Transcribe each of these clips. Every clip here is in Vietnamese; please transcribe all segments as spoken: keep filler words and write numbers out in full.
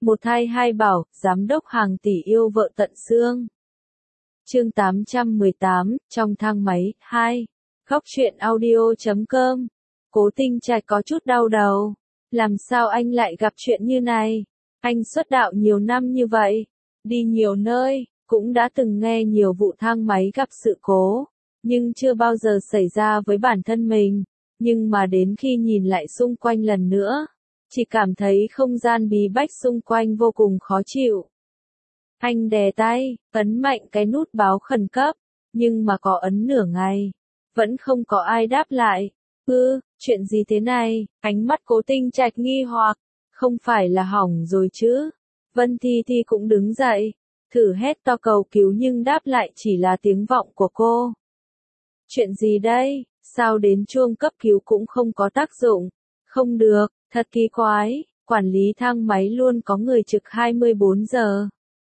Một thai hai bảo, giám đốc hàng tỷ yêu vợ tận xương. Chương tám trăm mười tám, trong thang máy, hai. Khóc chuyện audio chấm com. Cố Tinh Trạch có chút đau đầu. Làm sao anh lại gặp chuyện như này? Anh xuất đạo nhiều năm như vậy, đi nhiều nơi, cũng đã từng nghe nhiều vụ thang máy gặp sự cố, nhưng chưa bao giờ xảy ra với bản thân mình. Nhưng mà đến khi nhìn lại xung quanh lần nữa, chỉ cảm thấy không gian bí bách xung quanh vô cùng khó chịu. Anh đè tay, ấn mạnh cái nút báo khẩn cấp, nhưng mà có ấn nửa ngày, vẫn không có ai đáp lại. Ư, chuyện gì thế này? Ánh mắt Cố Tinh Trạch nghi hoặc, không phải là hỏng rồi chứ? Vân Thi Thi cũng đứng dậy, thử hét to cầu cứu nhưng đáp lại chỉ là tiếng vọng của cô. Chuyện gì đây? Sao đến chuông cấp cứu cũng không có tác dụng? Không được, thật kỳ quái, quản lý thang máy luôn có người trực hai mươi bốn giờ.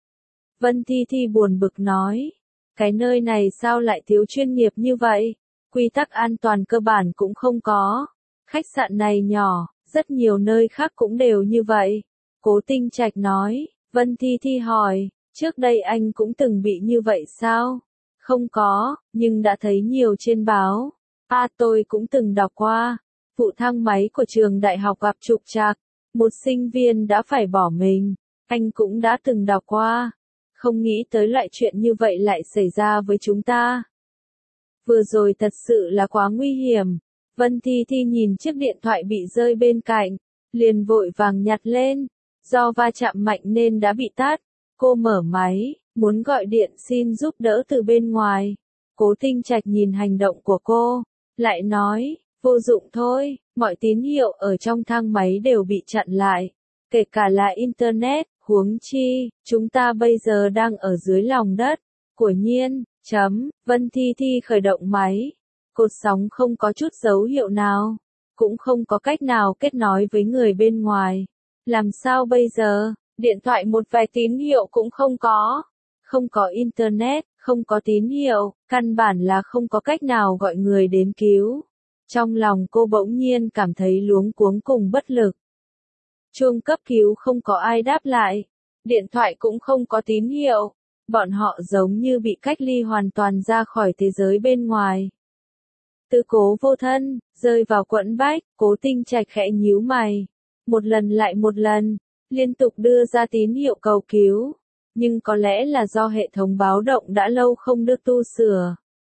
Vân Thi Thi buồn bực nói, cái nơi này sao lại thiếu chuyên nghiệp như vậy? Quy tắc an toàn cơ bản cũng không có. Khách sạn này nhỏ, rất nhiều nơi khác cũng đều như vậy. Cố Tinh Trạch nói. Vân Thi Thi hỏi, trước đây anh cũng từng bị như vậy sao? Không có, nhưng đã thấy nhiều trên báo. À, tôi cũng từng đọc qua. Vụ thang máy của trường đại học gặp trục trặc, một sinh viên đã phải bỏ mình. Anh cũng đã từng đọc qua. Không nghĩ tới loại chuyện như vậy lại xảy ra với chúng ta. Vừa rồi thật sự là quá nguy hiểm. Vân Thi Thi nhìn chiếc điện thoại bị rơi bên cạnh, liền vội vàng nhặt lên. Do va chạm mạnh nên đã bị tắt. Cô mở máy, muốn gọi điện xin giúp đỡ từ bên ngoài. Cố Tinh Trạch nhìn hành động của cô, lại nói, vô dụng thôi, mọi tín hiệu ở trong thang máy đều bị chặn lại, kể cả là Internet, huống chi, chúng ta bây giờ đang ở dưới lòng đất. Của nhiên, chấm, Vân Thi Thi khởi động máy, cột sóng không có chút dấu hiệu nào, cũng không có cách nào kết nối với người bên ngoài. Làm sao bây giờ? Điện thoại một vài tín hiệu cũng không có. Không có Internet, không có tín hiệu, căn bản là không có cách nào gọi người đến cứu. Trong lòng cô bỗng nhiên cảm thấy luống cuống cùng bất lực. Chuông cấp cứu không có ai đáp lại. Điện thoại cũng không có tín hiệu. Bọn họ giống như bị cách ly hoàn toàn ra khỏi thế giới bên ngoài. Tư cố vô thân, rơi vào quẫn bách, Cố Tinh Trạch khẽ nhíu mày. Một lần lại một lần, liên tục đưa ra tín hiệu cầu cứu. Nhưng có lẽ là do hệ thống báo động đã lâu không được tu sửa.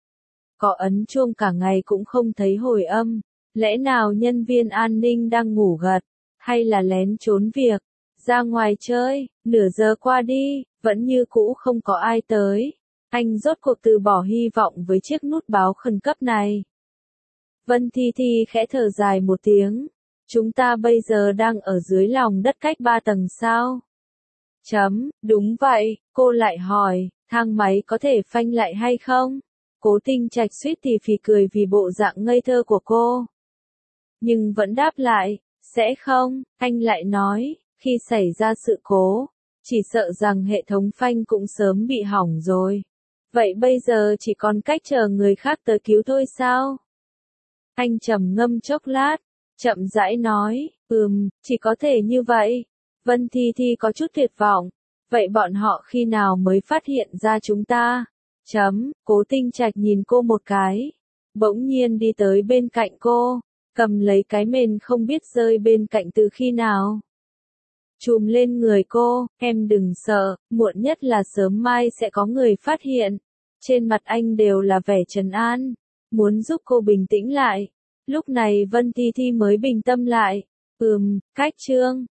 Có ấn chuông cả ngày cũng không thấy hồi âm. Lẽ nào nhân viên an ninh đang ngủ gật, hay là lén trốn việc, ra ngoài chơi? Nửa giờ qua đi, vẫn như cũ không có ai tới. Anh rốt cuộc từ bỏ hy vọng với chiếc nút báo khẩn cấp này. Vân Thi Thi khẽ thở dài một tiếng. Chúng ta bây giờ đang ở dưới lòng đất cách ba tầng sao? Chấm, đúng vậy, cô lại hỏi, thang máy có thể phanh lại hay không? Cố Tinh Trạch suýt thì phì cười vì bộ dạng ngây thơ của cô. Nhưng vẫn đáp lại, sẽ không, anh lại nói, khi xảy ra sự cố, chỉ sợ rằng hệ thống phanh cũng sớm bị hỏng rồi. Vậy bây giờ chỉ còn cách chờ người khác tới cứu thôi sao? Anh trầm ngâm chốc lát, chậm rãi nói, ừm, chỉ có thể như vậy. Vân Thi Thi có chút tuyệt vọng. Vậy bọn họ khi nào mới phát hiện ra chúng ta? Chấm, Cố Tinh Trạch nhìn cô một cái. Bỗng nhiên đi tới bên cạnh cô, cầm lấy cái mền không biết rơi bên cạnh từ khi nào. Chùm lên người cô, em đừng sợ, muộn nhất là sớm mai sẽ có người phát hiện. Trên mặt anh đều là vẻ trấn an, muốn giúp cô bình tĩnh lại. Lúc này Vân Thi Thi mới bình tâm lại. Ừm, cách chương.